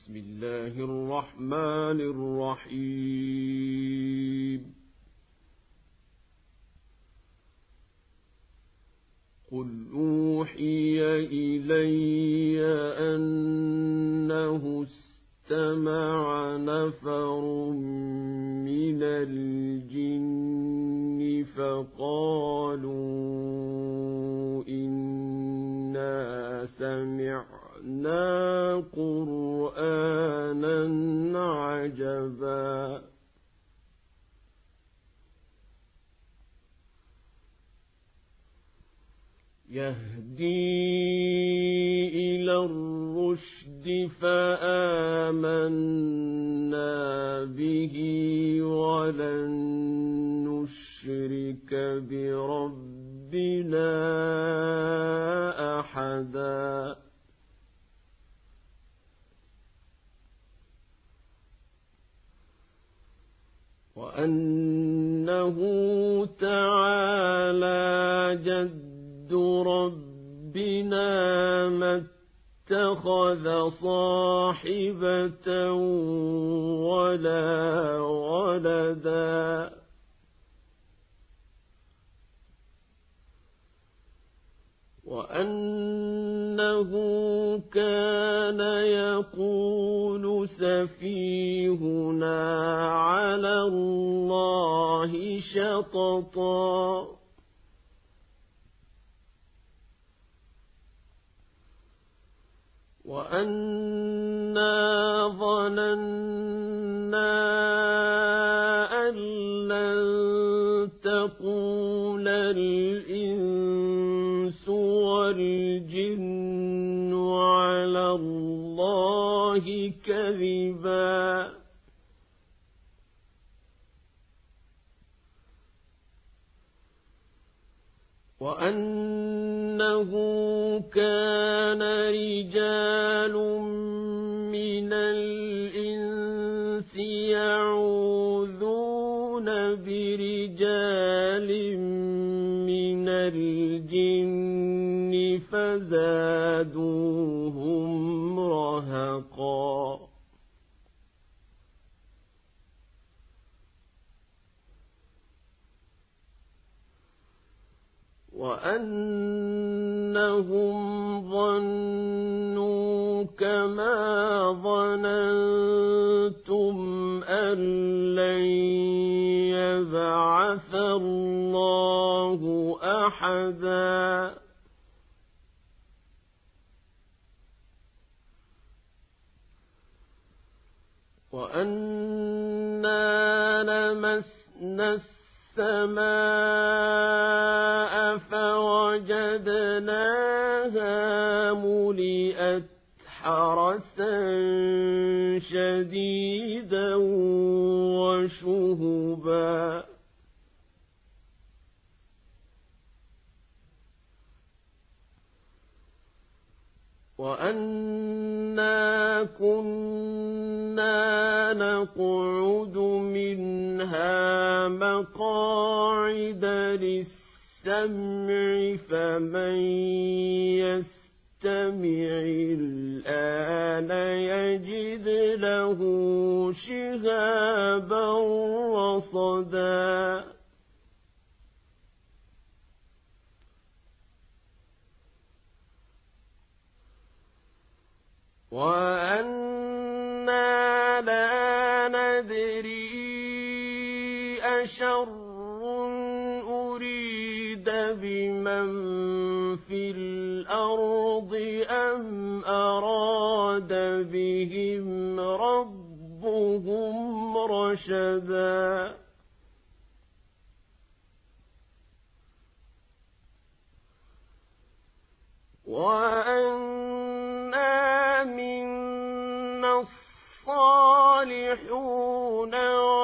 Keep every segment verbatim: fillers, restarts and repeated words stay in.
بسم الله الرحمن الرحيم قل أوحي إلي أنه استمع نفر من الجن فقالوا إنا سمعنا قرآنا عجبا يهدي إلى الرشد فآمنا به ولن نشرك بربنا أحدا وأنه تعالى جد ربنا ما اتخذ صاحبة ولا ولدا وأنه كان يقول سفيهنا على الله شططا وأنا ظننا أن لن تقول الإنس والجن على الله كذبا وأنه كان رجال من الإنس يعوذون برجال من الجن فزادوهم رهقا وأنهم ظنوا كما ظننتم أن لن يبعث الله أحدا وأنا لمسنا السماء فوجدناها ملئت حرسا شديدا وشهبا وأنا كنا نقعد منها مقاعد للسمع فمن يستمع الآن يجد له شهابا رصدا وأنا لا ندري أشر أريد بمن في الأرض أم أراد بهم ربهم رشدا وأنا منا الصالحون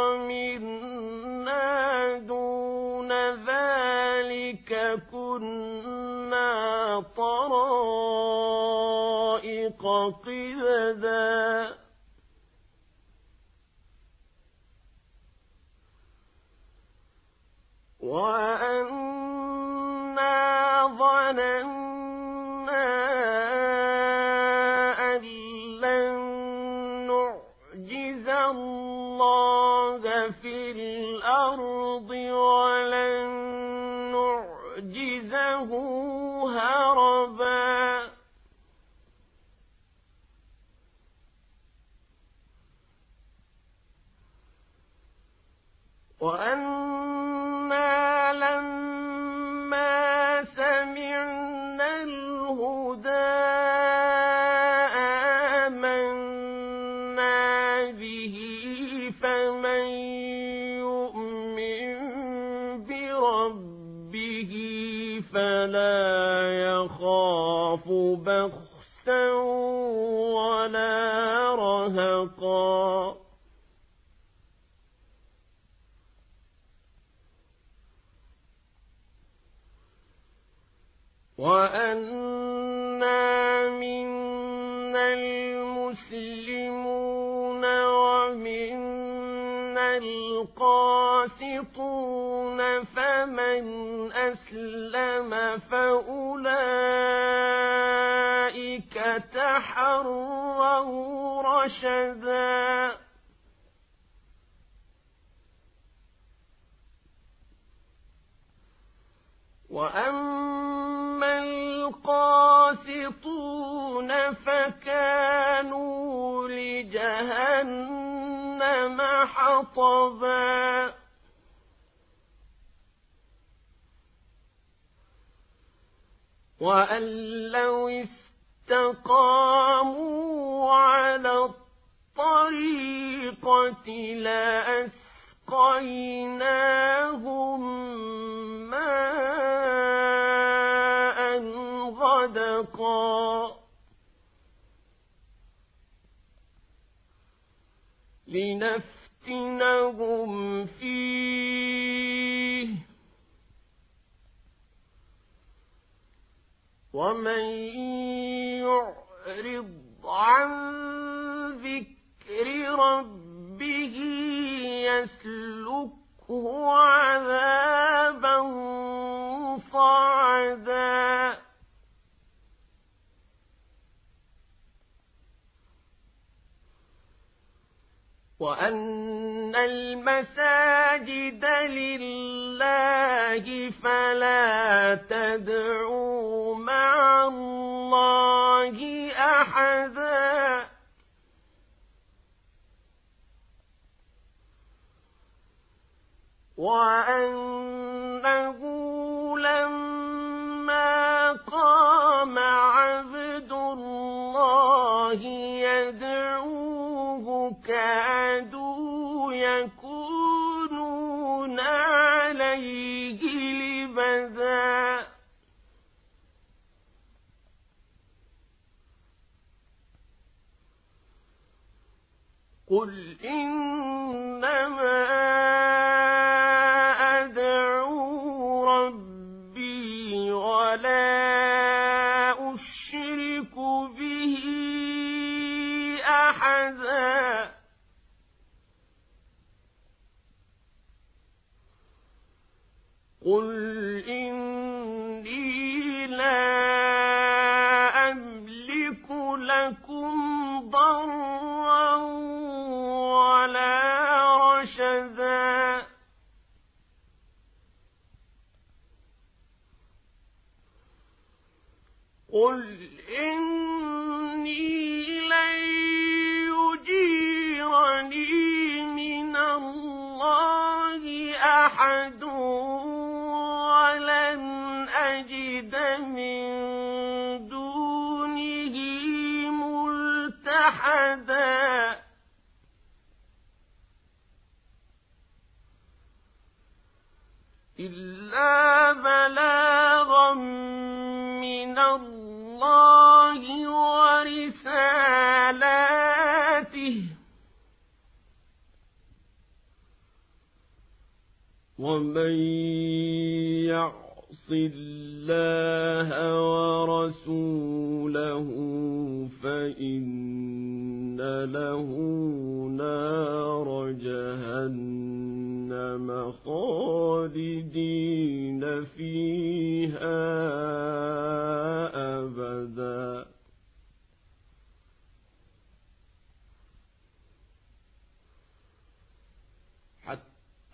ومنا دون ذلك كنا طرائق قددا وأنا ظننا أن لن في الأرض ولن نعجزه هربا وأنا لما سمعنا الهدى آمنا به فمن يؤمن بربه فلا يخاف بخسا ولا رهقا وأنا منا المسلمون ومنا القاسطون فمن أسلم فأولئك تحروا رشدا وأما القاسطون فكانوا لجهنم حطبا وأن لو استقاموا على الطريقة لأسقيناهم ماء غدقا لنفتنهم فيه ومن يعرض عن ذكر ربه يسلكه عذابا صعدا وأن المساجد لله فلا تدعوا مع الله أحدا وأنه لما قام عبد الله يدعوه كادوا يكونون عليه لبدا قل إنما أدعو ربي ولا أشرك به أحدا قل إني لا أملك لكم ضرا ولا رشدا قل إني لن يجيرني من الله أحد ولن أجد من دونه ملتحدا إلا بلاغا من الله ورسالاته ومن يعص الله ورسوله فإن له نار جهنم خالدين فيها أبدا حتى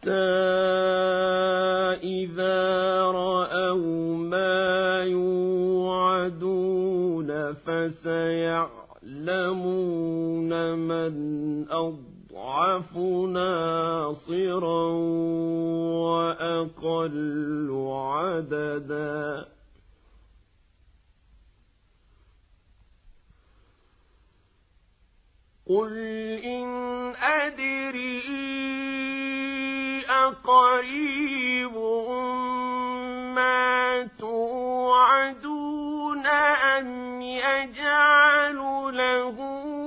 إذا رأوا ما يوعدون فسيعلمون من أضعف ناصرا وأقل عددا قل إن أدري أقريب ما توعدون أم يجعل له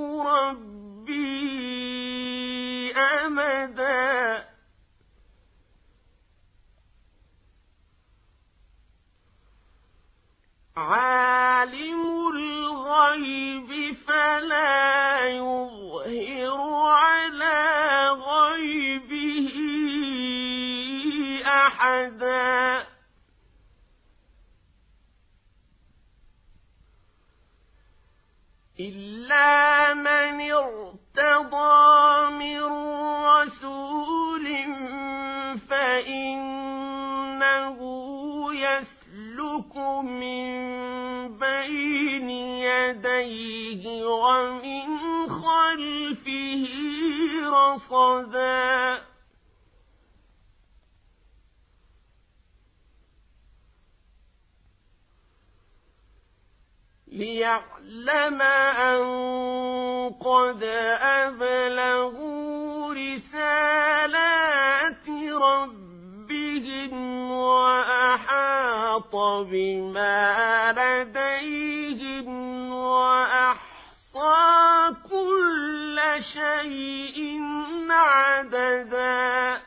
ربي أمدا عالم الغيب فلا يظهر على غيبه أحدا إلا من ارتضى من رسول فإنه يسلك من بين يديه ومن خلفه رصدا ليعلم أن قد أبلغوا رسالات ربهم وأحاط بما لديهم وأحصى كل شيء عددا